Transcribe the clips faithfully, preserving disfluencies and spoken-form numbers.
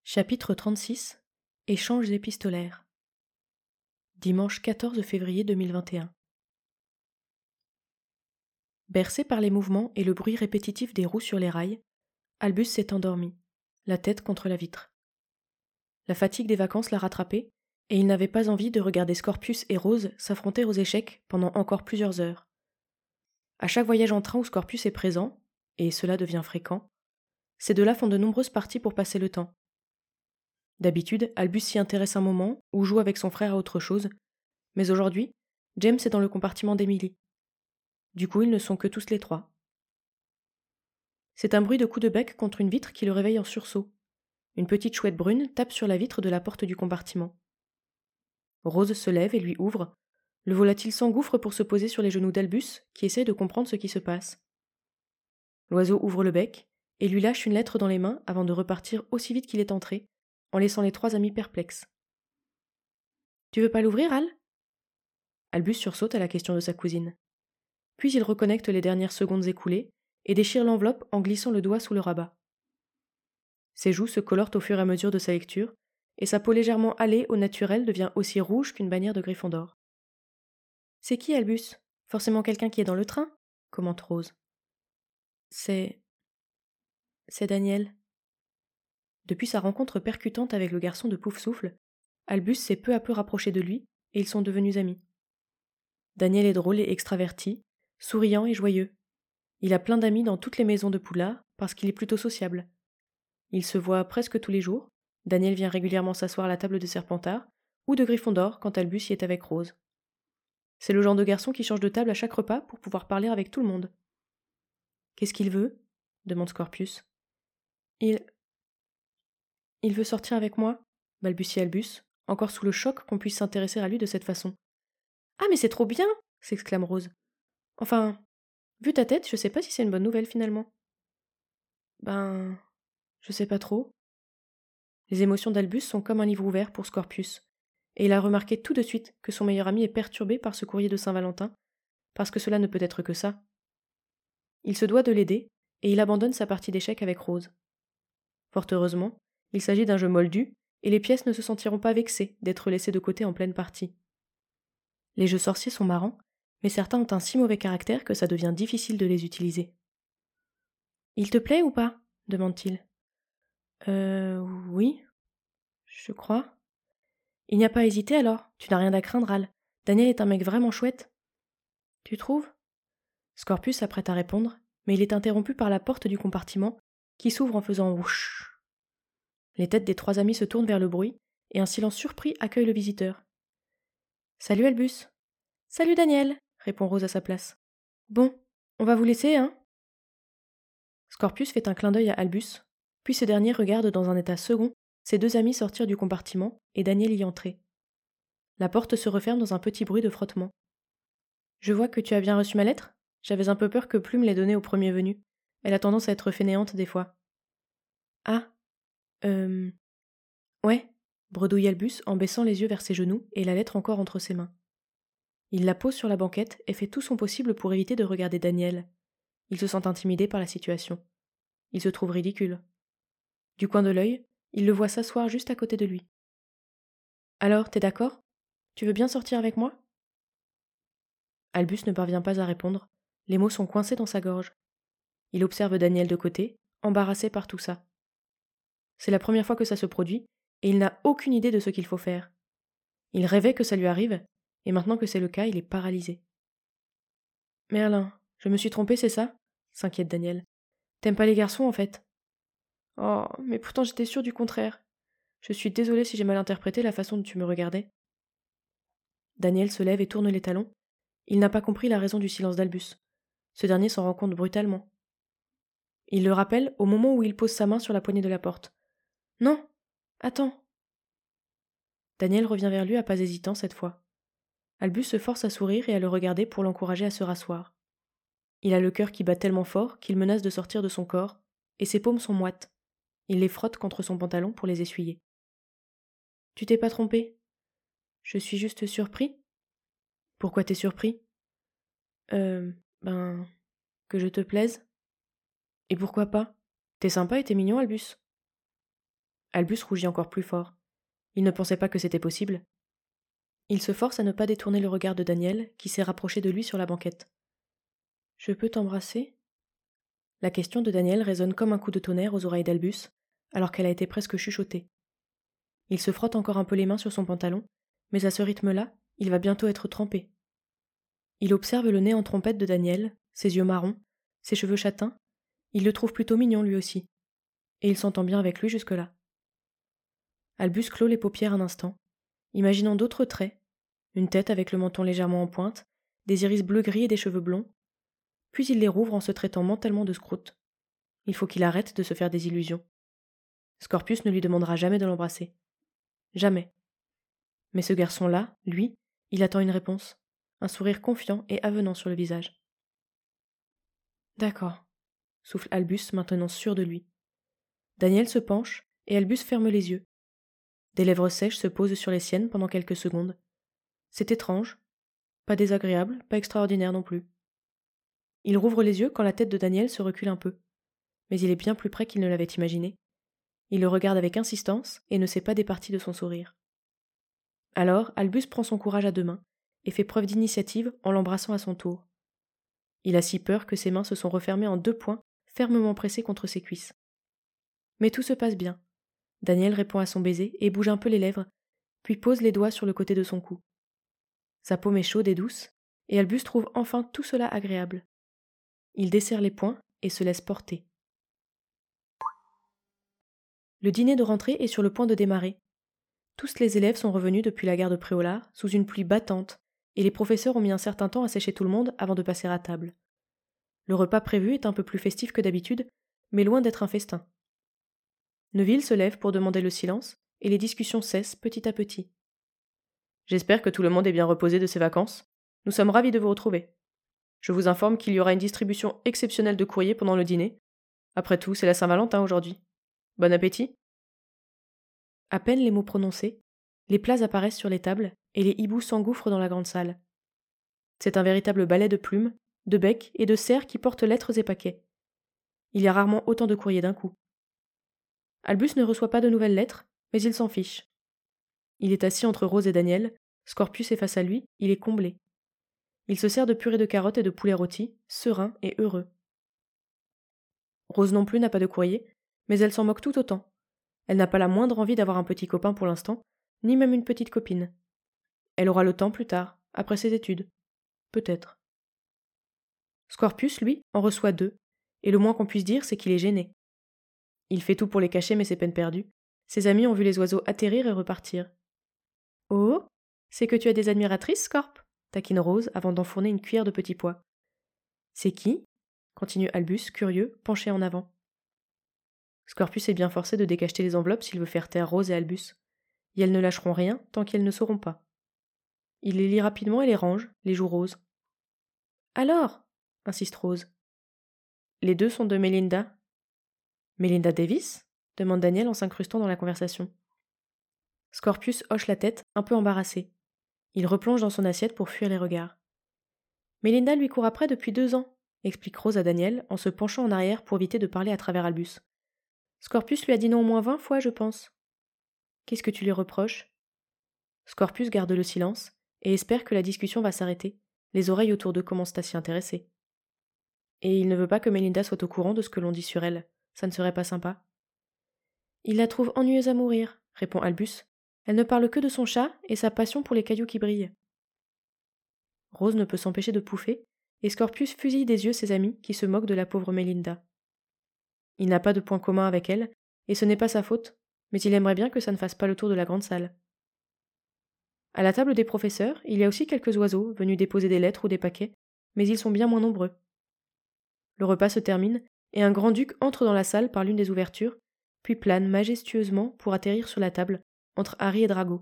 Chapitre trente-six. Échanges épistolaires. Dimanche quatorze février deux mille vingt et un. Bercé par les mouvements et le bruit répétitif des roues sur les rails, Albus s'est endormi, la tête contre la vitre. La fatigue des vacances l'a rattrapé, et il n'avait pas envie de regarder Scorpius et Rose s'affronter aux échecs pendant encore plusieurs heures. À chaque voyage en train où Scorpius est présent, et cela devient fréquent, ces deux-là font de nombreuses parties pour passer le temps. D'habitude, Albus s'y intéresse un moment ou joue avec son frère à autre chose, mais aujourd'hui, James est dans le compartiment d'Emily. Du coup, ils ne sont que tous les trois. C'est un bruit de coup de bec contre une vitre qui le réveille en sursaut. Une petite chouette brune tape sur la vitre de la porte du compartiment. Rose se lève et lui ouvre. Le volatile s'engouffre pour se poser sur les genoux d'Albus, qui essaie de comprendre ce qui se passe. L'oiseau ouvre le bec et lui lâche une lettre dans les mains avant de repartir aussi vite qu'il est entré, en laissant les trois amis perplexes. « Tu veux pas l'ouvrir, Al ?» Albus sursaute à la question de sa cousine. Puis il reconnecte les dernières secondes écoulées et déchire l'enveloppe en glissant le doigt sous le rabat. Ses joues se colorent au fur et à mesure de sa lecture, et sa peau légèrement hâlée au naturel devient aussi rouge qu'une bannière de Gryffondor. « C'est qui, Albus ? Forcément quelqu'un qui est dans le train ?» commente Rose. « C'est... c'est Daniel. » Depuis sa rencontre percutante avec le garçon de Poufsouffle, Albus s'est peu à peu rapproché de lui, et ils sont devenus amis. Daniel est drôle et extraverti, souriant et joyeux. Il a plein d'amis dans toutes les maisons de Poudlard parce qu'il est plutôt sociable. Il se voit presque tous les jours. Daniel vient régulièrement s'asseoir à la table de Serpentard ou de Gryffondor quand Albus y est avec Rose. C'est le genre de garçon qui change de table à chaque repas pour pouvoir parler avec tout le monde. « Qu'est-ce qu'il veut ?» demande Scorpius. « Il... il veut sortir avec moi ?» balbutie Albus, encore sous le choc qu'on puisse s'intéresser à lui de cette façon. « Ah, mais c'est trop bien !» s'exclame Rose. « Enfin, vu ta tête, je sais pas si c'est une bonne nouvelle finalement. » Ben... je sais pas trop. Les émotions d'Albus sont comme un livre ouvert pour Scorpius, et il a remarqué tout de suite que son meilleur ami est perturbé par ce courrier de Saint-Valentin, parce que cela ne peut être que ça. Il se doit de l'aider, et il abandonne sa partie d'échecs avec Rose. Fort heureusement, il s'agit d'un jeu moldu, et les pièces ne se sentiront pas vexées d'être laissées de côté en pleine partie. Les jeux sorciers sont marrants, mais certains ont un si mauvais caractère que ça devient difficile de les utiliser. « Il te plaît ou pas ?» demande-t-il. « Euh... oui, je crois. » « Il n'y a pas à hésiter alors, tu n'as rien à craindre, Al. Daniel est un mec vraiment chouette. »« Tu trouves ?» Scorpius s'apprête à répondre, mais il est interrompu par la porte du compartiment, qui s'ouvre en faisant whoosh. Les têtes des trois amis se tournent vers le bruit, et un silence surpris accueille le visiteur. « Salut Albus !»« Salut Daniel !» répond Rose à sa place. « Bon, on va vous laisser, hein ?» Scorpius fait un clin d'œil à Albus, puis ce dernier regarde dans un état second ses deux amis sortir du compartiment et Daniel y entrer. La porte se referme dans un petit bruit de frottement. « Je vois que tu as bien reçu ma lettre ? J'avais un peu peur que Plume l'ait donnée au premier venu. Elle a tendance à être fainéante des fois. »« Ah, euh... ouais, » bredouille Albus en baissant les yeux vers ses genoux et la lettre encore entre ses mains. Il la pose sur la banquette et fait tout son possible pour éviter de regarder Daniel. Il se sent intimidé par la situation. Il se trouve ridicule. Du coin de l'œil, il le voit s'asseoir juste à côté de lui. « Alors, t'es d'accord ? Tu veux bien sortir avec moi ?» Albus ne parvient pas à répondre. Les mots sont coincés dans sa gorge. Il observe Daniel de côté, embarrassé par tout ça. C'est la première fois que ça se produit, et il n'a aucune idée de ce qu'il faut faire. Il rêvait que ça lui arrive, et maintenant que c'est le cas, il est paralysé. « Merlin, je me suis trompé, c'est ça ?» s'inquiète Daniel. « T'aimes pas les garçons, en fait ?»« Oh, mais pourtant j'étais sûre du contraire. Je suis désolée si j'ai mal interprété la façon dont tu me regardais. » Daniel se lève et tourne les talons. Il n'a pas compris la raison du silence d'Albus. Ce dernier s'en rend compte brutalement. Il le rappelle au moment où il pose sa main sur la poignée de la porte. « Non, attends !» Daniel revient vers lui à pas hésitant cette fois. Albus se force à sourire et à le regarder pour l'encourager à se rasseoir. Il a le cœur qui bat tellement fort qu'il menace de sortir de son corps, et ses paumes sont moites. Il les frotte contre son pantalon pour les essuyer. « Tu t'es pas trompé ? Je suis juste surpris. »« Pourquoi t'es surpris ? » ?»« Euh... ben... que je te plaise. »« Et pourquoi pas ? T'es sympa et t'es mignon, Albus. » Albus rougit encore plus fort. Il ne pensait pas que c'était possible. Il se force à ne pas détourner le regard de Daniel, qui s'est rapproché de lui sur la banquette. « Je peux t'embrasser » La question de Daniel résonne comme un coup de tonnerre aux oreilles d'Albus, alors qu'elle a été presque chuchotée. Il se frotte encore un peu les mains sur son pantalon, mais à ce rythme-là, il va bientôt être trempé. Il observe le nez en trompette de Daniel, ses yeux marrons, ses cheveux châtains. Il le trouve plutôt mignon lui aussi. Et il s'entend bien avec lui jusque-là. Albus clôt les paupières un instant, imaginant d'autres traits, une tête avec le menton légèrement en pointe, des iris bleu-gris et des cheveux blonds. Puis il les rouvre en se traitant mentalement de scroute. Il faut qu'il arrête de se faire des illusions. Scorpius ne lui demandera jamais de l'embrasser. Jamais. Mais ce garçon-là, lui, il attend une réponse, un sourire confiant et avenant sur le visage. D'accord, souffle Albus maintenant sûr de lui. Daniel se penche et Albus ferme les yeux. Des lèvres sèches se posent sur les siennes pendant quelques secondes. C'est étrange, pas désagréable, pas extraordinaire non plus. Il rouvre les yeux quand la tête de Daniel se recule un peu, mais il est bien plus près qu'il ne l'avait imaginé. Il le regarde avec insistance et ne s'est pas départi de son sourire. Alors, Albus prend son courage à deux mains et fait preuve d'initiative en l'embrassant à son tour. Il a si peur que ses mains se sont refermées en deux poings, fermement pressés contre ses cuisses. Mais tout se passe bien. Daniel répond à son baiser et bouge un peu les lèvres, puis pose les doigts sur le côté de son cou. Sa paume est chaude et douce, et Albus trouve enfin tout cela agréable. Il desserre les poings et se laisse porter. Le dîner de rentrée est sur le point de démarrer. Tous les élèves sont revenus depuis la gare de Préolard, sous une pluie battante, et les professeurs ont mis un certain temps à sécher tout le monde avant de passer à table. Le repas prévu est un peu plus festif que d'habitude, mais loin d'être un festin. Neville se lève pour demander le silence, et les discussions cessent petit à petit. « J'espère que tout le monde est bien reposé de ses vacances. Nous sommes ravis de vous retrouver. Je vous informe qu'il y aura une distribution exceptionnelle de courrier pendant le dîner. Après tout, c'est la Saint-Valentin aujourd'hui. Bon appétit !» À peine les mots prononcés, les plats apparaissent sur les tables et les hiboux s'engouffrent dans la grande salle. C'est un véritable balai de plumes, de becs et de cerfs qui portent lettres et paquets. Il y a rarement autant de courriers d'un coup. Albus ne reçoit pas de nouvelles lettres, mais il s'en fiche. Il est assis entre Rose et Daniel, Scorpius est face à lui, il est comblé. Il se sert de purée de carottes et de poulet rôti, serein et heureux. Rose non plus n'a pas de courrier, mais elle s'en moque tout autant. Elle n'a pas la moindre envie d'avoir un petit copain pour l'instant, ni même une petite copine. Elle aura le temps plus tard, après ses études. Peut-être. Scorpius, lui, en reçoit deux, et le moins qu'on puisse dire, c'est qu'il est gêné. Il fait tout pour les cacher, mais c'est peine perdue. Ses amis ont vu les oiseaux atterrir et repartir. « Oh, c'est que tu as des admiratrices, Scorp ?» taquine Rose avant d'enfourner une cuillère de petits pois. « C'est qui ?» continue Albus, curieux, penché en avant. Scorpius est bien forcé de décacheter les enveloppes s'il veut faire taire Rose et Albus. Et elles ne lâcheront rien tant qu'elles ne sauront pas. Il les lit rapidement et les range, les joues roses. « Alors ?» insiste Rose. « Les deux sont de Melinda. »« Melinda Davis ?» demande Daniel en s'incrustant dans la conversation. Scorpius hoche la tête, un peu embarrassé. Il replonge dans son assiette pour fuir les regards. « Melinda lui court après depuis deux ans, » explique Rose à Daniel en se penchant en arrière pour éviter de parler à travers Albus. « Scorpius lui a dit non au moins vingt fois, je pense. »« Qu'est-ce que tu lui reproches ?» Scorpius garde le silence et espère que la discussion va s'arrêter. Les oreilles autour d'eux commencent à s'y intéresser. Et il ne veut pas que Melinda soit au courant de ce que l'on dit sur elle. Ça ne serait pas sympa. « Il la trouve ennuyeuse à mourir, » répond Albus. « Elle ne parle que de son chat et sa passion pour les cailloux qui brillent. » Rose ne peut s'empêcher de pouffer, et Scorpius fusille des yeux ses amis qui se moquent de la pauvre Melinda. Il n'a pas de point commun avec elle, et ce n'est pas sa faute, mais il aimerait bien que ça ne fasse pas le tour de la grande salle. À la table des professeurs, il y a aussi quelques oiseaux venus déposer des lettres ou des paquets, mais ils sont bien moins nombreux. Le repas se termine, et un grand-duc entre dans la salle par l'une des ouvertures, puis plane majestueusement pour atterrir sur la table, entre Harry et Drago.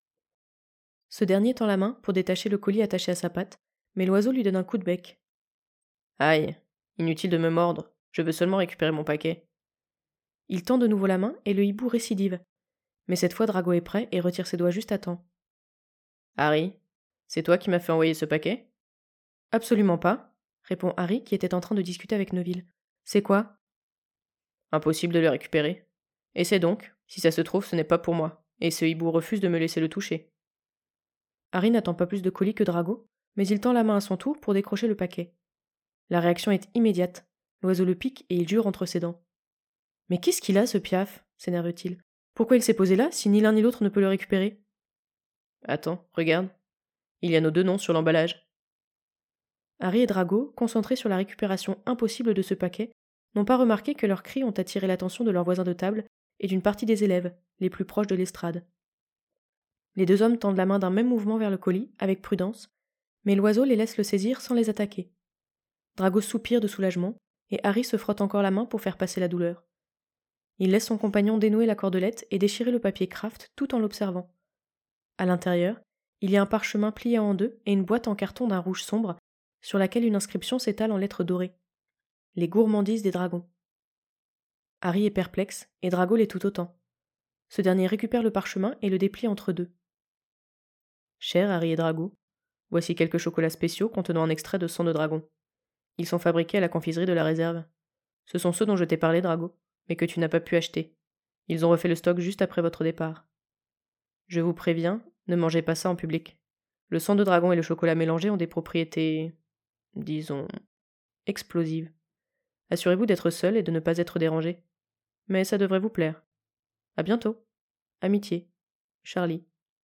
Ce dernier tend la main pour détacher le colis attaché à sa patte, mais l'oiseau lui donne un coup de bec. « Aïe, inutile de me mordre, je veux seulement récupérer mon paquet. » Il tend de nouveau la main et le hibou récidive, mais cette fois Drago est prêt et retire ses doigts juste à temps. « Harry, c'est toi qui m'as fait envoyer ce paquet ?»« Absolument pas, » répond Harry qui était en train de discuter avec Neville. « C'est quoi ?»« Impossible de le récupérer. Essaie donc, Si ça se trouve, ce n'est pas pour moi, et ce hibou refuse de me laisser le toucher. Harry n'attend pas plus de colis que Drago, mais il tend la main à son tour pour décrocher le paquet. La réaction est immédiate. L'oiseau le pique et il jure entre ses dents. Mais qu'est-ce qu'il a, ce piaf s'énerve-t-il. Pourquoi il s'est posé là si ni l'un ni l'autre ne peut le récupérer? Attends, regarde. Il y a nos deux noms sur l'emballage. Harry et Drago, concentrés sur la récupération impossible de ce paquet, n'ont pas remarqué que leurs cris ont attiré l'attention de leurs voisins de table et d'une partie des élèves, les plus proches de l'estrade. Les deux hommes tendent la main d'un même mouvement vers le colis, avec prudence, mais l'oiseau les laisse le saisir sans les attaquer. Drago soupire de soulagement, et Harry se frotte encore la main pour faire passer la douleur. Il laisse son compagnon dénouer la cordelette et déchirer le papier craft tout en l'observant. À l'intérieur, il y a un parchemin plié en deux et une boîte en carton d'un rouge sombre, sur laquelle une inscription s'étale en lettres dorées. Les gourmandises des dragons. Harry est perplexe, et Drago l'est tout autant. Ce dernier récupère le parchemin et le déplie entre deux. Cher Harry et Drago, voici quelques chocolats spéciaux contenant un extrait de sang de dragon. Ils sont fabriqués à la confiserie de la réserve. Ce sont ceux dont je t'ai parlé, Drago, mais que tu n'as pas pu acheter. Ils ont refait le stock juste après votre départ. Je vous préviens, ne mangez pas ça en public. Le sang de dragon et le chocolat mélangés ont des propriétés, disons, explosives. Assurez-vous d'être seul et de ne pas être dérangé. Mais ça devrait vous plaire. À bientôt. Amitié. Charlie.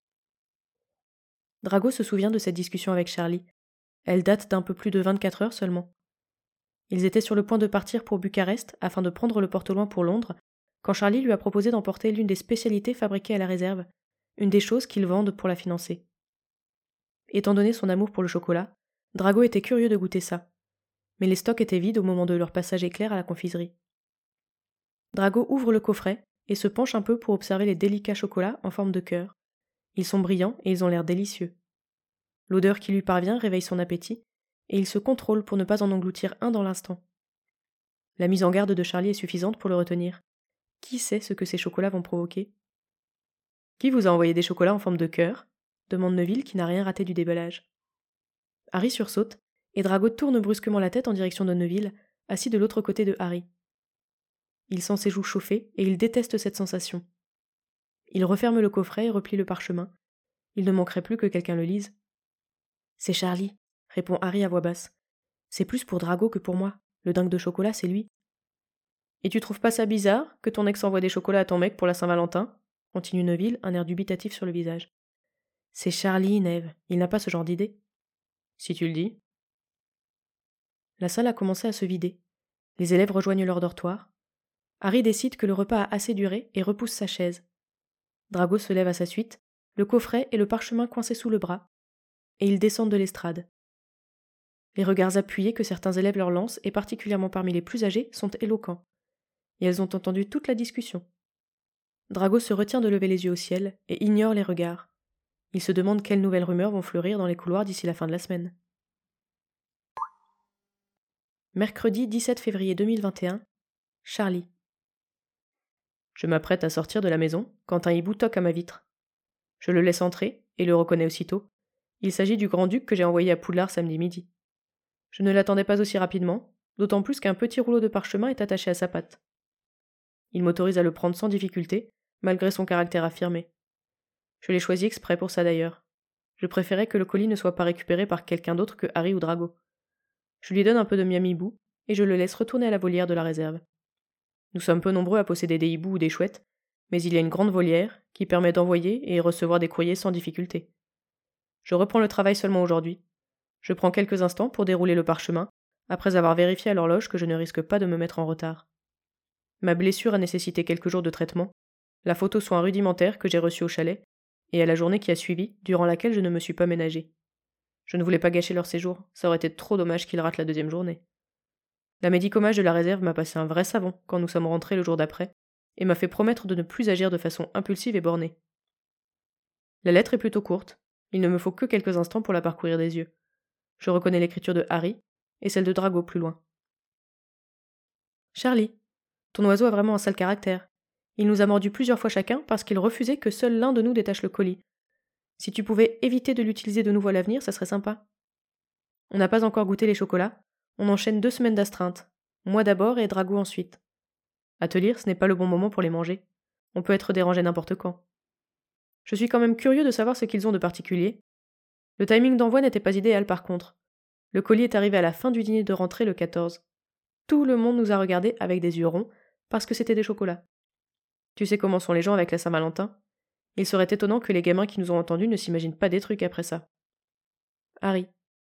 Drago se souvient de cette discussion avec Charlie. Elle date d'un peu plus de vingt-quatre heures seulement. Ils étaient sur le point de partir pour Bucarest afin de prendre le porte-loin pour Londres, quand Charlie lui a proposé d'emporter l'une des spécialités fabriquées à la réserve, une des choses qu'ils vendent pour la financer. Étant donné son amour pour le chocolat, Drago était curieux de goûter ça. Mais les stocks étaient vides au moment de leur passage éclair à la confiserie. Drago ouvre le coffret et se penche un peu pour observer les délicats chocolats en forme de cœur. Ils sont brillants et ils ont l'air délicieux. L'odeur qui lui parvient réveille son appétit, et il se contrôle pour ne pas en engloutir un dans l'instant. La mise en garde de Charlie est suffisante pour le retenir. Qui sait ce que ces chocolats vont provoquer? Qui vous a envoyé des chocolats en forme de cœur? Demande Neville qui n'a rien raté du déballage. Harry sursaute, et Drago tourne brusquement la tête en direction de Neville, assis de l'autre côté de Harry. Il sent ses joues chauffer, et il déteste cette sensation. Il referme le coffret et replie le parchemin. Il ne manquerait plus que quelqu'un le lise. C'est Charlie, répond Harry à voix basse. C'est plus pour Drago que pour moi. Le dingue de chocolat, c'est lui. Et tu trouves pas ça bizarre que ton ex envoie des chocolats à ton mec pour la Saint-Valentin? Continue Neville, un air dubitatif sur le visage. C'est Charlie, Neve. Il n'a pas ce genre d'idée. Si tu le dis. La salle a commencé à se vider. Les élèves rejoignent leur dortoir. Harry décide que le repas a assez duré et repousse sa chaise. Drago se lève à sa suite, le coffret et le parchemin coincés sous le bras, et ils descendent de l'estrade. Les regards appuyés que certains élèves leur lancent, et particulièrement parmi les plus âgés, sont éloquents. Et elles ont entendu toute la discussion. Drago se retient de lever les yeux au ciel et ignore les regards. Il se demande quelles nouvelles rumeurs vont fleurir dans les couloirs d'ici la fin de la semaine. Mercredi dix-sept février deux mille vingt et un. Charlie. Je m'apprête à sortir de la maison quand un hibou toque à ma vitre. Je le laisse entrer et le reconnais aussitôt. Il s'agit du grand-duc que j'ai envoyé à Poudlard samedi midi. Je ne l'attendais pas aussi rapidement, d'autant plus qu'un petit rouleau de parchemin est attaché à sa patte. Il m'autorise à le prendre sans difficulté, malgré son caractère affirmé. Je l'ai choisi exprès pour ça d'ailleurs. Je préférais que le colis ne soit pas récupéré par quelqu'un d'autre que Harry ou Drago. Je lui donne un peu de miam hibou, et je le laisse retourner à la volière de la réserve. Nous sommes peu nombreux à posséder des hiboux ou des chouettes, mais il y a une grande volière qui permet d'envoyer et recevoir des courriers sans difficulté. Je reprends le travail seulement aujourd'hui. Je prends quelques instants pour dérouler le parchemin, après avoir vérifié à l'horloge que je ne risque pas de me mettre en retard. Ma blessure a nécessité quelques jours de traitement, la faute aux soins rudimentaires que j'ai reçus au chalet, et à la journée qui a suivi, durant laquelle je ne me suis pas ménagé. Je ne voulais pas gâcher leur séjour, ça aurait été trop dommage qu'ils ratent la deuxième journée. La médicomage de la réserve m'a passé un vrai savon quand nous sommes rentrés le jour d'après, et m'a fait promettre de ne plus agir de façon impulsive et bornée. La lettre est plutôt courte, il ne me faut que quelques instants pour la parcourir des yeux. Je reconnais l'écriture de Harry, et celle de Drago plus loin. Charlie, ton oiseau a vraiment un sale caractère. Il nous a mordus plusieurs fois chacun parce qu'il refusait que seul l'un de nous détache le colis. Si tu pouvais éviter de l'utiliser de nouveau à l'avenir, ça serait sympa. On n'a pas encore goûté les chocolats. On enchaîne deux semaines d'astreinte. Moi d'abord et Drago ensuite. À te lire, ce n'est pas le bon moment pour les manger. On peut être dérangé n'importe quand. Je suis quand même curieux de savoir ce qu'ils ont de particulier. Le timing d'envoi n'était pas idéal par contre. Le colis est arrivé à la fin du dîner de rentrée le quatorze. Tout le monde nous a regardés avec des yeux ronds parce que c'était des chocolats. Tu sais comment sont les gens avec la Saint-Valentin? Il serait étonnant que les gamins qui nous ont entendus ne s'imaginent pas des trucs après ça. Harry.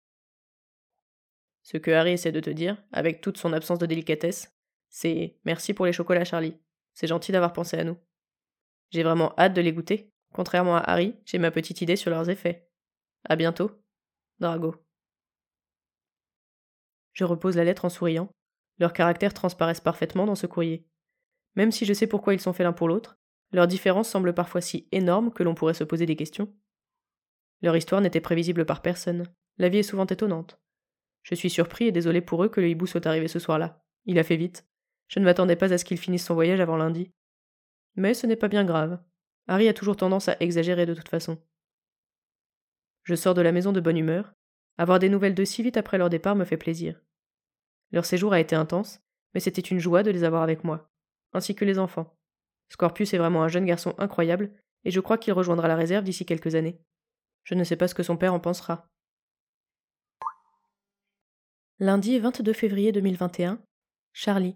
Ce que Harry essaie de te dire, avec toute son absence de délicatesse, c'est « Merci pour les chocolats, Charlie. C'est gentil d'avoir pensé à nous. » J'ai vraiment hâte de les goûter. Contrairement à Harry, j'ai ma petite idée sur leurs effets. À bientôt, Drago. Je repose la lettre en souriant. Leurs caractères transparaissent parfaitement dans ce courrier. Même si je sais pourquoi ils sont faits l'un pour l'autre, leur différence semble parfois si énorme que l'on pourrait se poser des questions. Leur histoire n'était prévisible par personne. La vie est souvent étonnante. Je suis surpris et désolé pour eux que le hibou soit arrivé ce soir-là. Il a fait vite. Je ne m'attendais pas à ce qu'il finisse son voyage avant lundi. Mais ce n'est pas bien grave. Harry a toujours tendance à exagérer de toute façon. Je sors de la maison de bonne humeur. Avoir des nouvelles d'eux si vite après leur départ me fait plaisir. Leur séjour a été intense, mais c'était une joie de les avoir avec moi, ainsi que les enfants. Scorpius est vraiment un jeune garçon incroyable, et je crois qu'il rejoindra la réserve d'ici quelques années. Je ne sais pas ce que son père en pensera. Lundi vingt-deux février deux mille vingt et un, Charlie.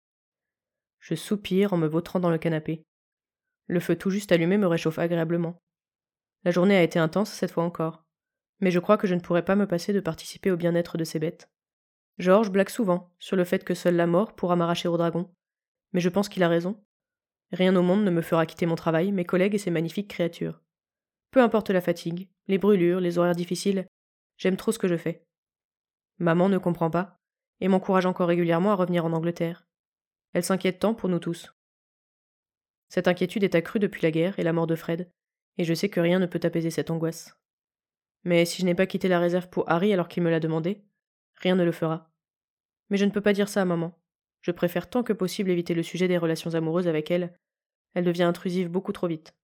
Je soupire en me vautrant dans le canapé. Le feu tout juste allumé me réchauffe agréablement. La journée a été intense cette fois encore, mais je crois que je ne pourrais pas me passer de participer au bien-être de ces bêtes. George blague souvent sur le fait que seule la mort pourra m'arracher au dragon, mais je pense qu'il a raison. Rien au monde ne me fera quitter mon travail, mes collègues et ces magnifiques créatures. Peu importe la fatigue, les brûlures, les horaires difficiles, j'aime trop ce que je fais. Maman ne comprend pas, et m'encourage encore régulièrement à revenir en Angleterre. Elle s'inquiète tant pour nous tous. Cette inquiétude est accrue depuis la guerre et la mort de Fred, et je sais que rien ne peut apaiser cette angoisse. Mais si je n'ai pas quitté la réserve pour Harry alors qu'il me l'a demandé, rien ne le fera. Mais je ne peux pas dire ça à maman. Je préfère tant que possible éviter le sujet des relations amoureuses avec elle. Elle devient intrusive beaucoup trop vite.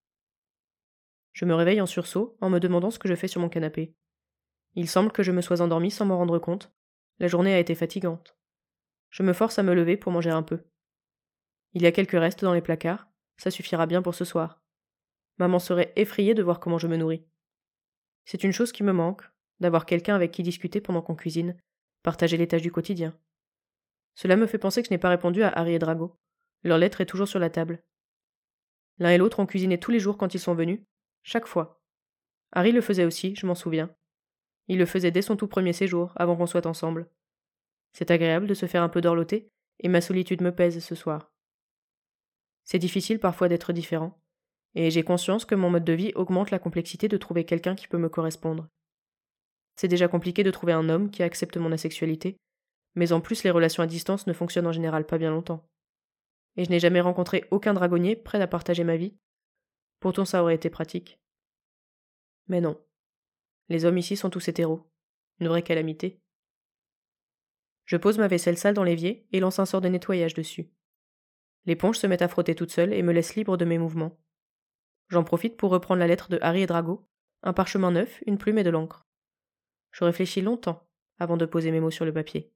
Je me réveille en sursaut en me demandant ce que je fais sur mon canapé. Il semble que je me sois endormie sans m'en rendre compte. La journée a été fatigante. Je me force à me lever pour manger un peu. Il y a quelques restes dans les placards, ça suffira bien pour ce soir. Maman serait effrayée de voir comment je me nourris. C'est une chose qui me manque, d'avoir quelqu'un avec qui discuter pendant qu'on cuisine, partager les tâches du quotidien. Cela me fait penser que je n'ai pas répondu à Harry et Drago. Leur lettre est toujours sur la table. L'un et l'autre ont cuisiné tous les jours quand ils sont venus, chaque fois. Harry le faisait aussi, je m'en souviens. Il le faisait dès son tout premier séjour, avant qu'on soit ensemble. C'est agréable de se faire un peu dorloter, et ma solitude me pèse ce soir. C'est difficile parfois d'être différent, et j'ai conscience que mon mode de vie augmente la complexité de trouver quelqu'un qui peut me correspondre. C'est déjà compliqué de trouver un homme qui accepte mon asexualité, mais en plus les relations à distance ne fonctionnent en général pas bien longtemps. Et je n'ai jamais rencontré aucun dragonnier prêt à partager ma vie. Pourtant ça aurait été pratique. Mais non. Les hommes ici sont tous hétéros. Une vraie calamité. Je pose ma vaisselle sale dans l'évier et lance un sort de nettoyage dessus. L'éponge se met à frotter toute seule et me laisse libre de mes mouvements. J'en profite pour reprendre la lettre de Harry et Drago, un parchemin neuf, une plume et de l'encre. Je réfléchis longtemps avant de poser mes mots sur le papier.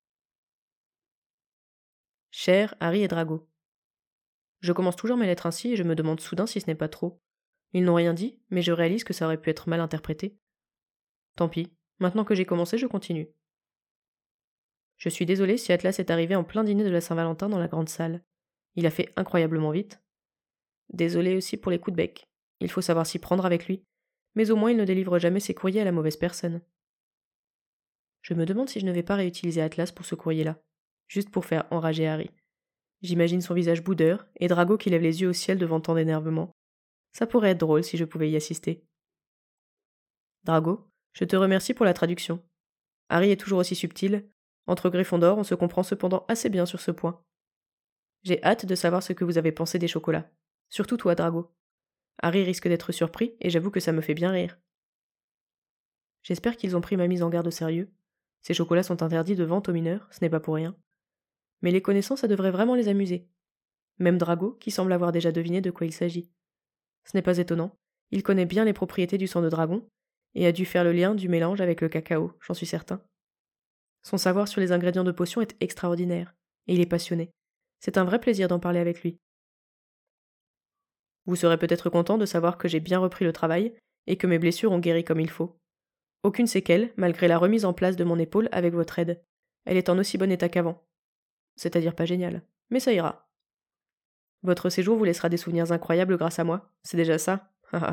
Cher Harry et Drago. Je commence toujours mes lettres ainsi et je me demande soudain si ce n'est pas trop. Ils n'ont rien dit, mais je réalise que ça aurait pu être mal interprété. Tant pis, maintenant que j'ai commencé, je continue. Je suis désolée si Atlas est arrivé en plein dîner de la Saint-Valentin dans la grande salle. Il a fait incroyablement vite. Désolée aussi pour les coups de bec. Il faut savoir s'y prendre avec lui, mais au moins il ne délivre jamais ses courriers à la mauvaise personne. Je me demande si je ne vais pas réutiliser Atlas pour ce courrier-là, juste pour faire enrager Harry. J'imagine son visage boudeur et Drago qui lève les yeux au ciel devant tant d'énervement. Ça pourrait être drôle si je pouvais y assister. Drago, je te remercie pour la traduction. Harry est toujours aussi subtil. Entre Gryffondor, on se comprend cependant assez bien sur ce point. J'ai hâte de savoir ce que vous avez pensé des chocolats. Surtout toi, Drago. Harry risque d'être surpris et j'avoue que ça me fait bien rire. J'espère qu'ils ont pris ma mise en garde au sérieux. Ces chocolats sont interdits de vente aux mineurs, ce n'est pas pour rien. Mais les connaissants, ça devrait vraiment les amuser. Même Drago, qui semble avoir déjà deviné de quoi il s'agit. Ce n'est pas étonnant, il connaît bien les propriétés du sang de dragon, et a dû faire le lien du mélange avec le cacao, j'en suis certain. Son savoir sur les ingrédients de potions est extraordinaire, et il est passionné. C'est un vrai plaisir d'en parler avec lui. Vous serez peut-être content de savoir que j'ai bien repris le travail et que mes blessures ont guéri comme il faut. Aucune séquelle, malgré la remise en place de mon épaule avec votre aide. Elle est en aussi bon état qu'avant. C'est-à-dire pas génial, mais ça ira. Votre séjour vous laissera des souvenirs incroyables grâce à moi, c'est déjà ça.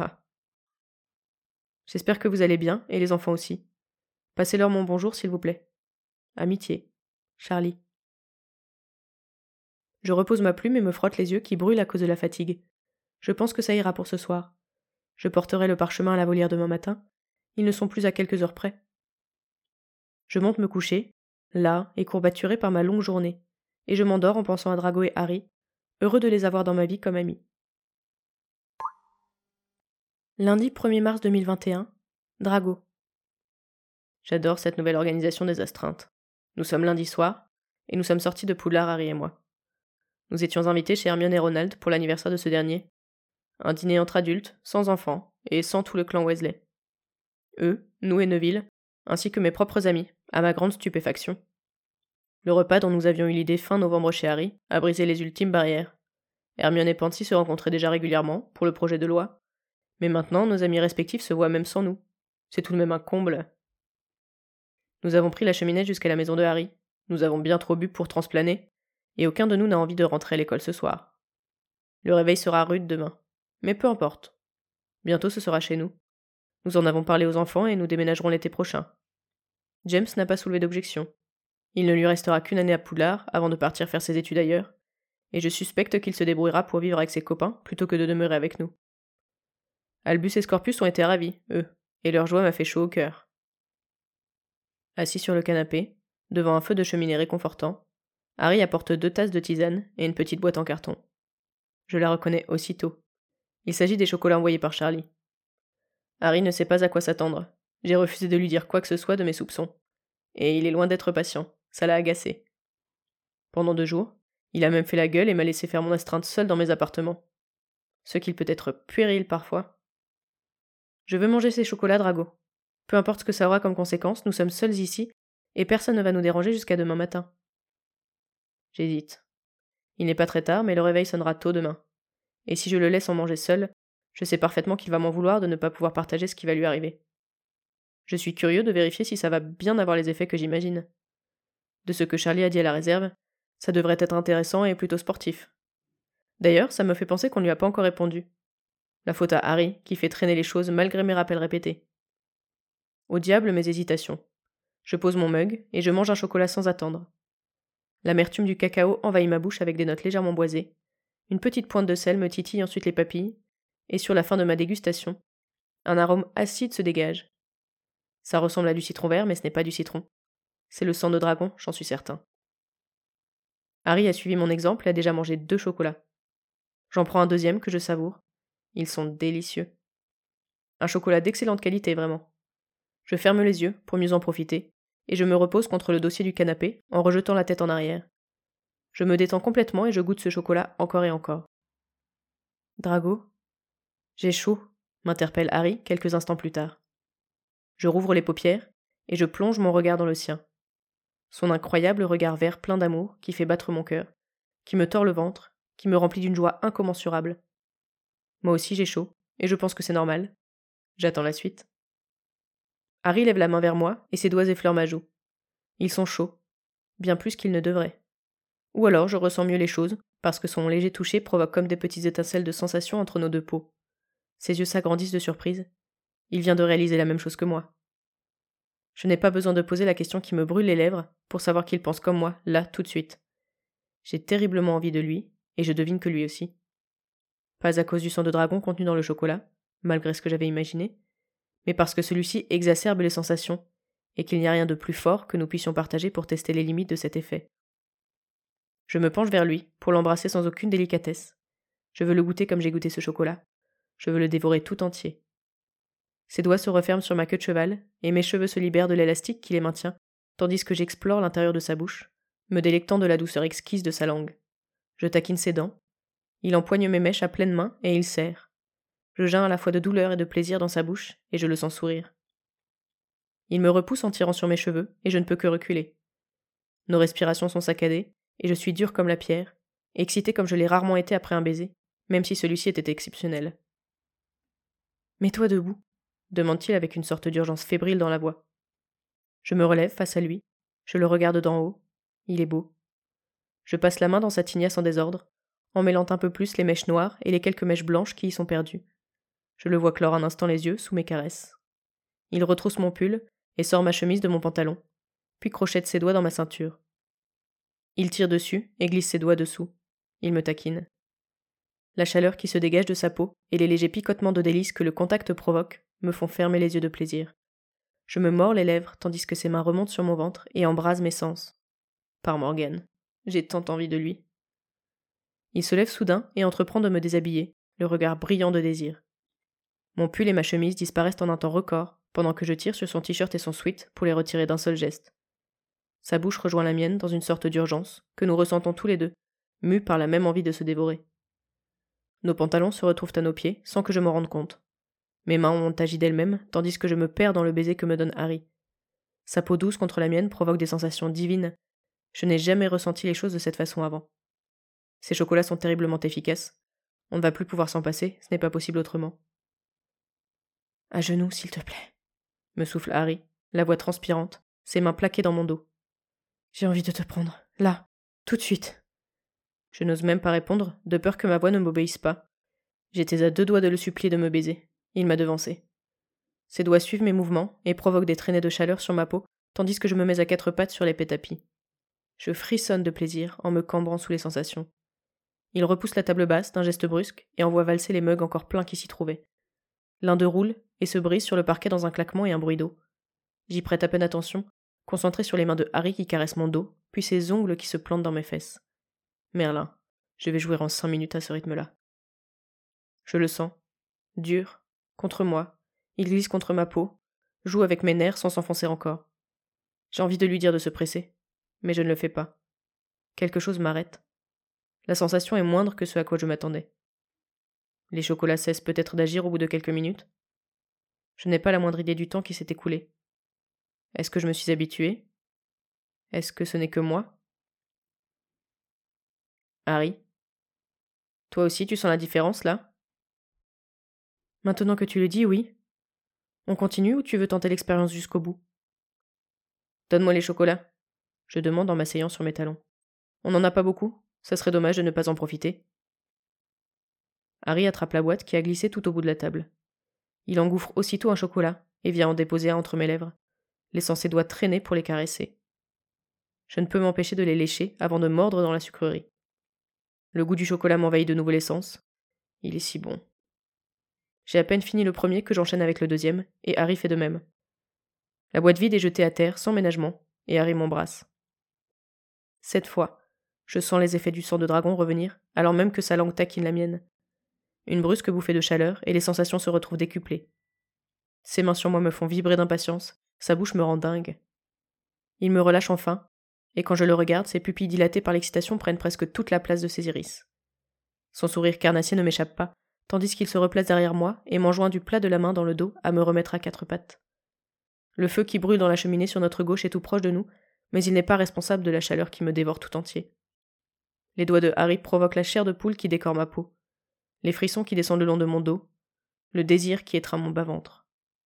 J'espère que vous allez bien, et les enfants aussi. Passez-leur mon bonjour, s'il vous plaît. Amitié. Charlie. Je repose ma plume et me frotte les yeux qui brûlent à cause de la fatigue. Je pense que ça ira pour ce soir. Je porterai le parchemin à la volière demain matin. Ils ne sont plus à quelques heures près. Je monte me coucher, là, et courbaturé par ma longue journée, et je m'endors en pensant à Drago et Harry, heureux de les avoir dans ma vie comme amis. Lundi premier mars deux mille vingt et un, Drago. J'adore cette nouvelle organisation des astreintes. Nous sommes lundi soir, et nous sommes sortis de Poudlard, Harry et moi. Nous étions invités chez Hermione et Ronald pour l'anniversaire de ce dernier. Un dîner entre adultes, sans enfants, et sans tout le clan Weasley. Eux, nous et Neville, ainsi que mes propres amis, à ma grande stupéfaction. Le repas dont nous avions eu l'idée fin novembre chez Harry a brisé les ultimes barrières. Hermione et Pansy se rencontraient déjà régulièrement, pour le projet de loi, mais maintenant nos amis respectifs se voient même sans nous. C'est tout de même un comble. Nous avons pris la cheminée jusqu'à la maison de Harry, nous avons bien trop bu pour transplaner, et aucun de nous n'a envie de rentrer à l'école ce soir. Le réveil sera rude demain, mais peu importe. Bientôt ce sera chez nous. Nous en avons parlé aux enfants et nous déménagerons l'été prochain. James n'a pas soulevé d'objection. Il ne lui restera qu'une année à Poudlard avant de partir faire ses études ailleurs, et je suspecte qu'il se débrouillera pour vivre avec ses copains plutôt que de demeurer avec nous. Albus et Scorpius ont été ravis, eux, et leur joie m'a fait chaud au cœur. Assis sur le canapé, devant un feu de cheminée réconfortant, Harry apporte deux tasses de tisane et une petite boîte en carton. Je la reconnais aussitôt. Il s'agit des chocolats envoyés par Charlie. Harry ne sait pas à quoi s'attendre. J'ai refusé de lui dire quoi que ce soit de mes soupçons. Et il est loin d'être patient, ça l'a agacé. Pendant deux jours, il a même fait la gueule et m'a laissé faire mon astreinte seul dans mes appartements. Ce qu'il peut être puéril parfois. Je veux manger ces chocolats, Drago. Peu importe ce que ça aura comme conséquence, nous sommes seuls ici, et personne ne va nous déranger jusqu'à demain matin. J'hésite. Il n'est pas très tard, mais le réveil sonnera tôt demain. Et si je le laisse en manger seul, je sais parfaitement qu'il va m'en vouloir de ne pas pouvoir partager ce qui va lui arriver. Je suis curieux de vérifier si ça va bien avoir les effets que j'imagine. De ce que Charlie a dit à la réserve, ça devrait être intéressant et plutôt sportif. D'ailleurs, ça me fait penser qu'on ne lui a pas encore répondu. La faute à Harry, qui fait traîner les choses malgré mes rappels répétés. Au diable mes hésitations. Je pose mon mug et je mange un chocolat sans attendre. L'amertume du cacao envahit ma bouche avec des notes légèrement boisées. Une petite pointe de sel me titille ensuite les papilles, et sur la fin de ma dégustation, un arôme acide se dégage. Ça ressemble à du citron vert, mais ce n'est pas du citron. C'est le sang de dragon, j'en suis certain. Harry a suivi mon exemple et a déjà mangé deux chocolats. J'en prends un deuxième que je savoure. Ils sont délicieux. Un chocolat d'excellente qualité, vraiment. Je ferme les yeux pour mieux en profiter, et je me repose contre le dossier du canapé en rejetant la tête en arrière. Je me détends complètement et je goûte ce chocolat encore et encore. Drago ? J'ai chaud, m'interpelle Harry quelques instants plus tard. Je rouvre les paupières et je plonge mon regard dans le sien. Son incroyable regard vert plein d'amour qui fait battre mon cœur, qui me tord le ventre, qui me remplit d'une joie incommensurable. Moi aussi j'ai chaud, et je pense que c'est normal. J'attends la suite. Harry lève la main vers moi et ses doigts effleurent ma joue. Ils sont chauds, bien plus qu'ils ne devraient. Ou alors je ressens mieux les choses, parce que son léger toucher provoque comme des petites étincelles de sensation entre nos deux peaux. Ses yeux s'agrandissent de surprise. Il vient de réaliser la même chose que moi. Je n'ai pas besoin de poser la question qui me brûle les lèvres pour savoir qu'il pense comme moi, là, tout de suite. J'ai terriblement envie de lui, et je devine que lui aussi. Pas à cause du sang de dragon contenu dans le chocolat, malgré ce que j'avais imaginé, mais parce que celui-ci exacerbe les sensations, et qu'il n'y a rien de plus fort que nous puissions partager pour tester les limites de cet effet. Je me penche vers lui, pour l'embrasser sans aucune délicatesse. Je veux le goûter comme j'ai goûté ce chocolat. Je veux le dévorer tout entier. Ses doigts se referment sur ma queue de cheval, et mes cheveux se libèrent de l'élastique qui les maintient, tandis que j'explore l'intérieur de sa bouche, me délectant de la douceur exquise de sa langue. Je taquine ses dents. Il empoigne mes mèches à pleine main, et il serre. Je geins à la fois de douleur et de plaisir dans sa bouche, et je le sens sourire. Il me repousse en tirant sur mes cheveux, et je ne peux que reculer. Nos respirations sont saccadées, et je suis dure comme la pierre, excitée comme je l'ai rarement été après un baiser, même si celui-ci était exceptionnel. « Mets-toi debout », demande-t-il avec une sorte d'urgence fébrile dans la voix. Je me relève face à lui, je le regarde d'en haut, il est beau. Je passe la main dans sa tignasse en désordre, emmêlant un peu plus les mèches noires et les quelques mèches blanches qui y sont perdues. Je le vois clore un instant les yeux sous mes caresses. Il retrousse mon pull et sort ma chemise de mon pantalon, puis crochette ses doigts dans ma ceinture. Il tire dessus et glisse ses doigts dessous. Il me taquine. La chaleur qui se dégage de sa peau et les légers picotements de délices que le contact provoque me font fermer les yeux de plaisir. Je me mords les lèvres tandis que ses mains remontent sur mon ventre et embrasent mes sens. Par Morgane, j'ai tant envie de lui. Il se lève soudain et entreprend de me déshabiller, le regard brillant de désir. Mon pull et ma chemise disparaissent en un temps record, pendant que je tire sur son t-shirt et son sweat pour les retirer d'un seul geste. Sa bouche rejoint la mienne dans une sorte d'urgence, que nous ressentons tous les deux, mus par la même envie de se dévorer. Nos pantalons se retrouvent à nos pieds, sans que je m'en rende compte. Mes mains ont agi d'elles-mêmes, tandis que je me perds dans le baiser que me donne Harry. Sa peau douce contre la mienne provoque des sensations divines. Je n'ai jamais ressenti les choses de cette façon avant. Ces chocolats sont terriblement efficaces. On ne va plus pouvoir s'en passer, ce n'est pas possible autrement. « À genoux, s'il te plaît », me souffle Harry, la voix transpirante, ses mains plaquées dans mon dos. « J'ai envie de te prendre, là, tout de suite. » Je n'ose même pas répondre, de peur que ma voix ne m'obéisse pas. J'étais à deux doigts de le supplier de me baiser. Il m'a devancé. Ses doigts suivent mes mouvements et provoquent des traînées de chaleur sur ma peau, tandis que je me mets à quatre pattes sur l'épais tapis. Je frissonne de plaisir en me cambrant sous les sensations. Il repousse la table basse d'un geste brusque et envoie valser les mugs encore pleins qui s'y trouvaient. L'un d'eux roule et se brise sur le parquet dans un claquement et un bruit d'eau. J'y prête à peine attention, concentré sur les mains de Harry qui caressent mon dos, puis ses ongles qui se plantent dans mes fesses. Merlin, je vais jouer en cinq minutes à ce rythme-là. Je le sens, dur, contre moi, il glisse contre ma peau, joue avec mes nerfs sans s'enfoncer encore. J'ai envie de lui dire de se presser, mais je ne le fais pas. Quelque chose m'arrête. La sensation est moindre que ce à quoi je m'attendais. Les chocolats cessent peut-être d'agir au bout de quelques minutes. Je n'ai pas la moindre idée du temps qui s'est écoulé. Est-ce que je me suis habituée ? Est-ce que ce n'est que moi ? Harry, toi aussi tu sens la différence, là ? Maintenant que tu le dis, oui. On continue ou tu veux tenter l'expérience jusqu'au bout ? Donne-moi les chocolats, je demande en m'asseyant sur mes talons. On n'en a pas beaucoup, ça serait dommage de ne pas en profiter. Harry attrape la boîte qui a glissé tout au bout de la table. Il engouffre aussitôt un chocolat et vient en déposer un entre mes lèvres, laissant ses doigts traîner pour les caresser. Je ne peux m'empêcher de les lécher avant de mordre dans la sucrerie. Le goût du chocolat m'envahit de nouveau les sens. Il est si bon. J'ai à peine fini le premier que j'enchaîne avec le deuxième, et Harry fait de même. La boîte vide est jetée à terre sans ménagement, et Harry m'embrasse. Cette fois, je sens les effets du sang de dragon revenir, alors même que sa langue taquine la mienne. Une brusque bouffée de chaleur, et les sensations se retrouvent décuplées. Ses mains sur moi me font vibrer d'impatience, sa bouche me rend dingue. Il me relâche enfin, et quand je le regarde, ses pupilles dilatées par l'excitation prennent presque toute la place de ses iris. Son sourire carnassier ne m'échappe pas, tandis qu'il se replace derrière moi et m'enjoint du plat de la main dans le dos à me remettre à quatre pattes. Le feu qui brûle dans la cheminée sur notre gauche est tout proche de nous, mais il n'est pas responsable de la chaleur qui me dévore tout entier. Les doigts de Harry provoquent la chair de poule qui décore ma peau, les frissons qui descendent le long de mon dos, le désir qui étreint mon bas-ventre.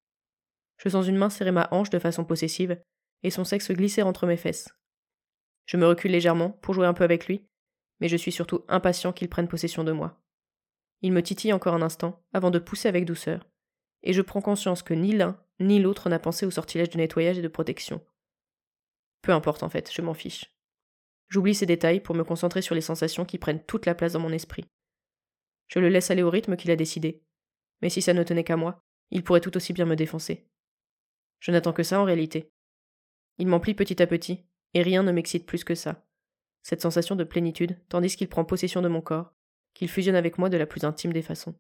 Je sens une main serrer ma hanche de façon possessive et son sexe glisser entre mes fesses. Je me recule légèrement pour jouer un peu avec lui, mais je suis surtout impatient qu'il prenne possession de moi. Il me titille encore un instant avant de pousser avec douceur, et je prends conscience que ni l'un ni l'autre n'a pensé au sortilège de nettoyage et de protection. Peu importe en fait, je m'en fiche. J'oublie ces détails pour me concentrer sur les sensations qui prennent toute la place dans mon esprit. Je le laisse aller au rythme qu'il a décidé, mais si ça ne tenait qu'à moi, il pourrait tout aussi bien me défoncer. Je n'attends que ça en réalité. Il m'emplit petit à petit, et rien ne m'excite plus que ça. Cette sensation de plénitude, tandis qu'il prend possession de mon corps, qu'il fusionne avec moi de la plus intime des façons.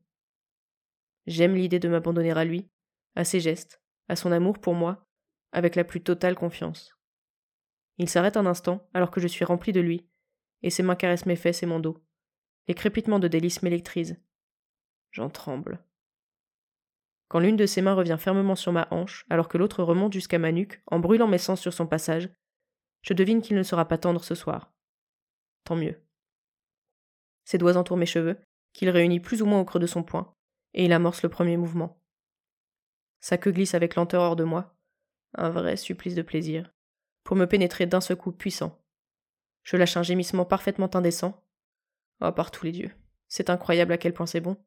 J'aime l'idée de m'abandonner à lui, à ses gestes, à son amour pour moi, avec la plus totale confiance. Il s'arrête un instant alors que je suis rempli de lui, et ses mains caressent mes fesses et mon dos. Les crépitements de délices m'électrisent. J'en tremble. Quand l'une de ses mains revient fermement sur ma hanche, alors que l'autre remonte jusqu'à ma nuque, en brûlant mes sens sur son passage, je devine qu'il ne sera pas tendre ce soir. Tant mieux. Ses doigts entourent mes cheveux, qu'il réunit plus ou moins au creux de son poing, et il amorce le premier mouvement. Sa queue glisse avec lenteur hors de moi, un vrai supplice de plaisir, pour me pénétrer d'un seul coup puissant. Je lâche un gémissement parfaitement indécent. Oh, par tous les dieux, c'est incroyable à quel point c'est bon.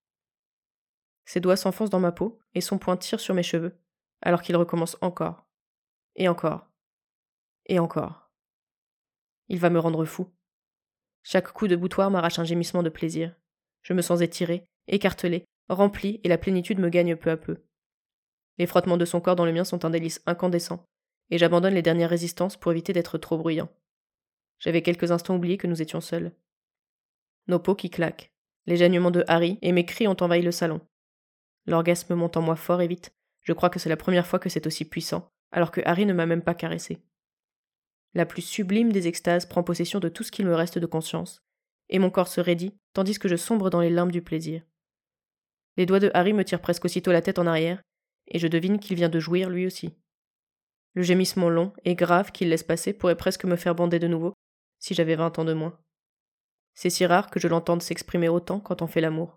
Ses doigts s'enfoncent dans ma peau, et son poing tire sur mes cheveux, alors qu'il recommence encore, et encore, et encore. Il va me rendre fou. Chaque coup de boutoir m'arrache un gémissement de plaisir. Je me sens étiré, écartelé, rempli, et la plénitude me gagne peu à peu. Les frottements de son corps dans le mien sont un délice incandescent, et j'abandonne les dernières résistances pour éviter d'être trop bruyant. J'avais quelques instants oublié que nous étions seuls. Nos peaux qui claquent, les gênements de Harry et mes cris ont envahi le salon. L'orgasme monte en moi fort et vite, je crois que c'est la première fois que c'est aussi puissant, alors que Harry ne m'a même pas caressé. La plus sublime des extases prend possession de tout ce qu'il me reste de conscience, et mon corps se raidit, tandis que je sombre dans les limbes du plaisir. Les doigts de Harry me tirent presque aussitôt la tête en arrière, et je devine qu'il vient de jouir lui aussi. Le gémissement long et grave qu'il laisse passer pourrait presque me faire bander de nouveau, si j'avais vingt ans de moins. C'est si rare que je l'entende s'exprimer autant quand on fait l'amour.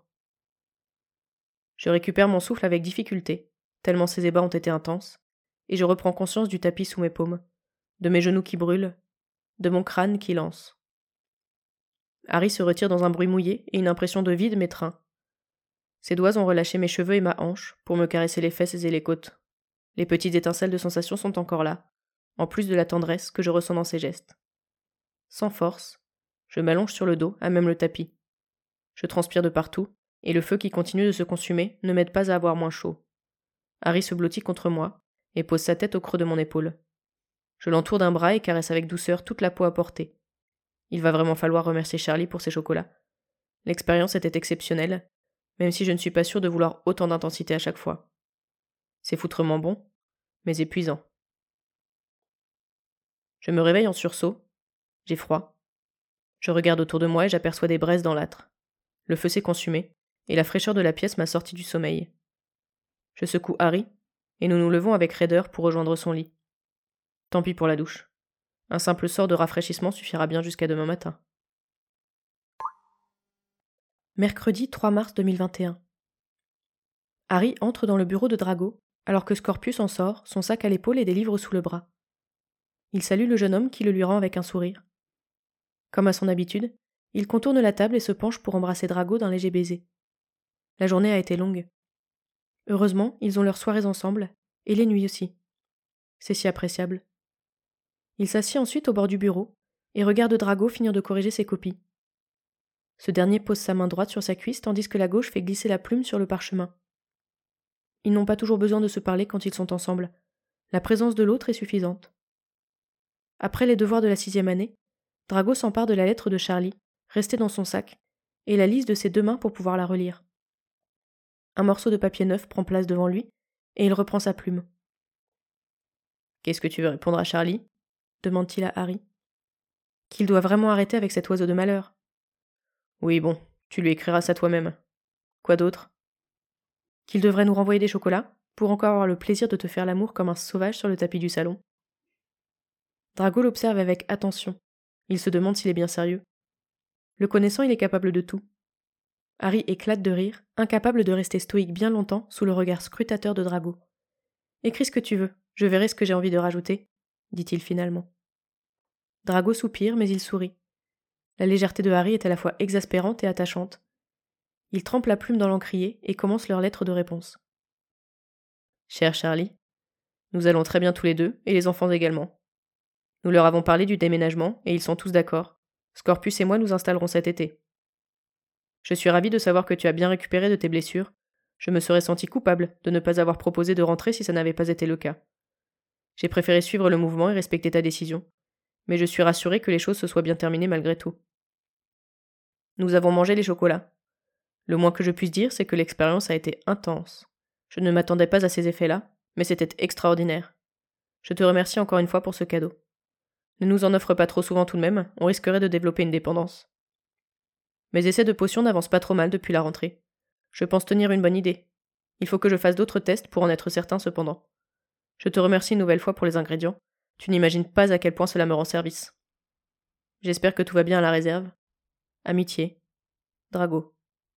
Je récupère mon souffle avec difficulté, tellement ces ébats ont été intenses, et je reprends conscience du tapis sous mes paumes, de mes genoux qui brûlent, de mon crâne qui lance. Harry se retire dans un bruit mouillé et une impression de vide m'étreint. Ses doigts ont relâché mes cheveux et ma hanche pour me caresser les fesses et les côtes. Les petites étincelles de sensation sont encore là, en plus de la tendresse que je ressens dans ses gestes. Sans force, je m'allonge sur le dos, à même le tapis. Je transpire de partout, et le feu qui continue de se consumer ne m'aide pas à avoir moins chaud. Harry se blottit contre moi, et pose sa tête au creux de mon épaule. Je l'entoure d'un bras et caresse avec douceur toute la peau à portée. Il va vraiment falloir remercier Charlie pour ses chocolats. L'expérience était exceptionnelle, même si je ne suis pas sûre de vouloir autant d'intensité à chaque fois. C'est foutrement bon, mais épuisant. Je me réveille en sursaut. J'ai froid. Je regarde autour de moi et j'aperçois des braises dans l'âtre. Le feu s'est consumé, et la fraîcheur de la pièce m'a sorti du sommeil. Je secoue Harry, et nous nous levons avec raideur pour rejoindre son lit. Tant pis pour la douche. Un simple sort de rafraîchissement suffira bien jusqu'à demain matin. Mercredi trois mars deux mille vingt et un. Harry entre dans le bureau de Drago, alors que Scorpius en sort, son sac à l'épaule et des livres sous le bras. Il salue le jeune homme qui le lui rend avec un sourire. Comme à son habitude, il contourne la table et se penche pour embrasser Drago d'un léger baiser. La journée a été longue. Heureusement, ils ont leurs soirées ensemble, et les nuits aussi. C'est si appréciable. Il s'assied ensuite au bord du bureau, et regarde Drago finir de corriger ses copies. Ce dernier pose sa main droite sur sa cuisse tandis que la gauche fait glisser la plume sur le parchemin. Ils n'ont pas toujours besoin de se parler quand ils sont ensemble. La présence de l'autre est suffisante. Après les devoirs de la sixième année, Drago s'empare de la lettre de Charlie, restée dans son sac, et la lise de ses deux mains pour pouvoir la relire. Un morceau de papier neuf prend place devant lui, et il reprend sa plume. « Qu'est-ce que tu veux répondre à Charlie ?» demande-t-il à Harry. « Qu'il doit vraiment arrêter avec cet oiseau de malheur. »« Oui, bon, tu lui écriras ça toi-même. Quoi d'autre ?»« Qu'il devrait nous renvoyer des chocolats, pour encore avoir le plaisir de te faire l'amour comme un sauvage sur le tapis du salon. » Drago l'observe avec attention. Il se demande s'il est bien sérieux. Le connaissant, il est capable de tout. Harry éclate de rire, incapable de rester stoïque bien longtemps sous le regard scrutateur de Drago. « Écris ce que tu veux, je verrai ce que j'ai envie de rajouter, » dit-il finalement. Drago soupire, mais il sourit. La légèreté de Harry est à la fois exaspérante et attachante. Il trempe la plume dans l'encrier et commence leur lettre de réponse. « Cher Charlie, nous allons très bien tous les deux, et les enfants également. Nous leur avons parlé du déménagement, et ils sont tous d'accord. Scorpius et moi nous installerons cet été. Je suis ravi de savoir que tu as bien récupéré de tes blessures. Je me serais senti coupable de ne pas avoir proposé de rentrer si ça n'avait pas été le cas. J'ai préféré suivre le mouvement et respecter ta décision, mais je suis rassuré que les choses se soient bien terminées malgré tout. Nous avons mangé les chocolats. Le moins que je puisse dire, c'est que l'expérience a été intense. Je ne m'attendais pas à ces effets-là, mais c'était extraordinaire. Je te remercie encore une fois pour ce cadeau. Ne nous en offre pas trop souvent tout de même, on risquerait de développer une dépendance. Mes essais de potions n'avancent pas trop mal depuis la rentrée. Je pense tenir une bonne idée. Il faut que je fasse d'autres tests pour en être certain cependant. Je te remercie une nouvelle fois pour les ingrédients. Tu n'imagines pas à quel point cela me rend service. J'espère que tout va bien à la réserve. Amitié. Drago.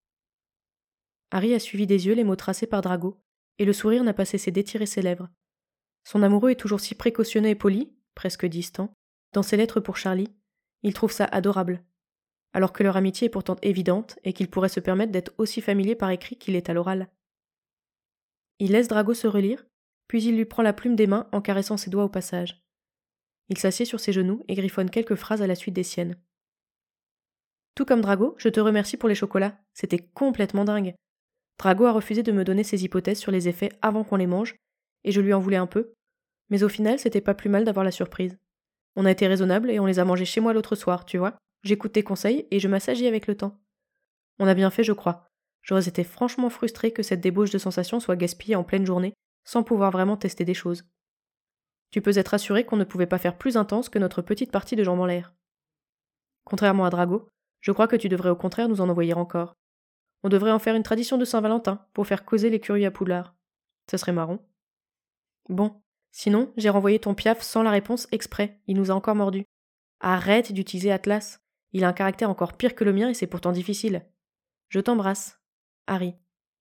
Harry a suivi des yeux les mots tracés par Drago, et le sourire n'a pas cessé d'étirer ses lèvres. Son amoureux est toujours si précautionneux et poli, presque distant, dans ses lettres pour Charlie. Il trouve ça adorable. Alors que leur amitié est pourtant évidente et qu'il pourrait se permettre d'être aussi familier par écrit qu'il est à l'oral. Il laisse Drago se relire, puis il lui prend la plume des mains en caressant ses doigts au passage. Il s'assied sur ses genoux et griffonne quelques phrases à la suite des siennes. Tout comme Drago, je te remercie pour les chocolats. C'était complètement dingue. Drago a refusé de me donner ses hypothèses sur les effets avant qu'on les mange, et je lui en voulais un peu. Mais au final, c'était pas plus mal d'avoir la surprise. On a été raisonnable et on les a mangés chez moi l'autre soir, tu vois. J'écoute tes conseils et je m'assagis avec le temps. On a bien fait, je crois. J'aurais été franchement frustrée que cette débauche de sensations soit gaspillée en pleine journée, sans pouvoir vraiment tester des choses. Tu peux être assuré qu'on ne pouvait pas faire plus intense que notre petite partie de jambes en l'air. Contrairement à Drago, je crois que tu devrais au contraire nous en envoyer encore. On devrait en faire une tradition de Saint-Valentin, pour faire causer les curieux à Poudlard. Ça serait marrant. Bon, sinon, j'ai renvoyé ton Piaf sans la réponse exprès, il nous a encore mordu. Arrête d'utiliser Atlas. Il a un caractère encore pire que le mien et c'est pourtant difficile. Je t'embrasse. Harry.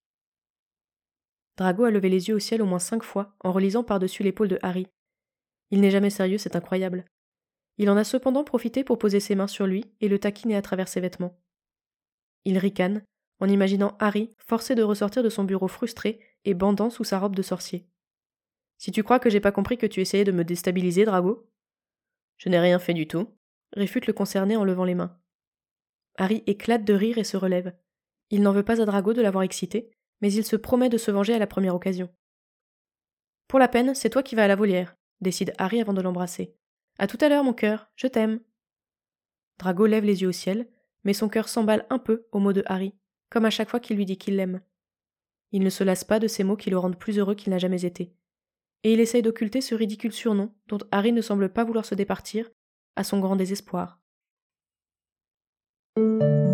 Drago a levé les yeux au ciel au moins cinq fois, en relisant par-dessus l'épaule de Harry. Il n'est jamais sérieux, c'est incroyable. Il en a cependant profité pour poser ses mains sur lui et le taquiner à travers ses vêtements. Il ricane, en imaginant Harry forcé de ressortir de son bureau frustré et bandant sous sa robe de sorcier. Si tu crois que j'ai pas compris que tu essayais de me déstabiliser, Drago ? Je n'ai rien fait du tout, réfute le concerné en levant les mains. Harry éclate de rire et se relève. Il n'en veut pas à Drago de l'avoir excité, mais il se promet de se venger à la première occasion. Pour la peine, c'est toi qui vas à la volière, décide Harry avant de l'embrasser. À tout à l'heure, mon cœur, je t'aime. Drago lève les yeux au ciel, mais son cœur s'emballe un peu aux mots de Harry, comme à chaque fois qu'il lui dit qu'il l'aime. Il ne se lasse pas de ces mots qui le rendent plus heureux qu'il n'a jamais été. Et il essaye d'occulter ce ridicule surnom dont Harry ne semble pas vouloir se départir, à son grand désespoir.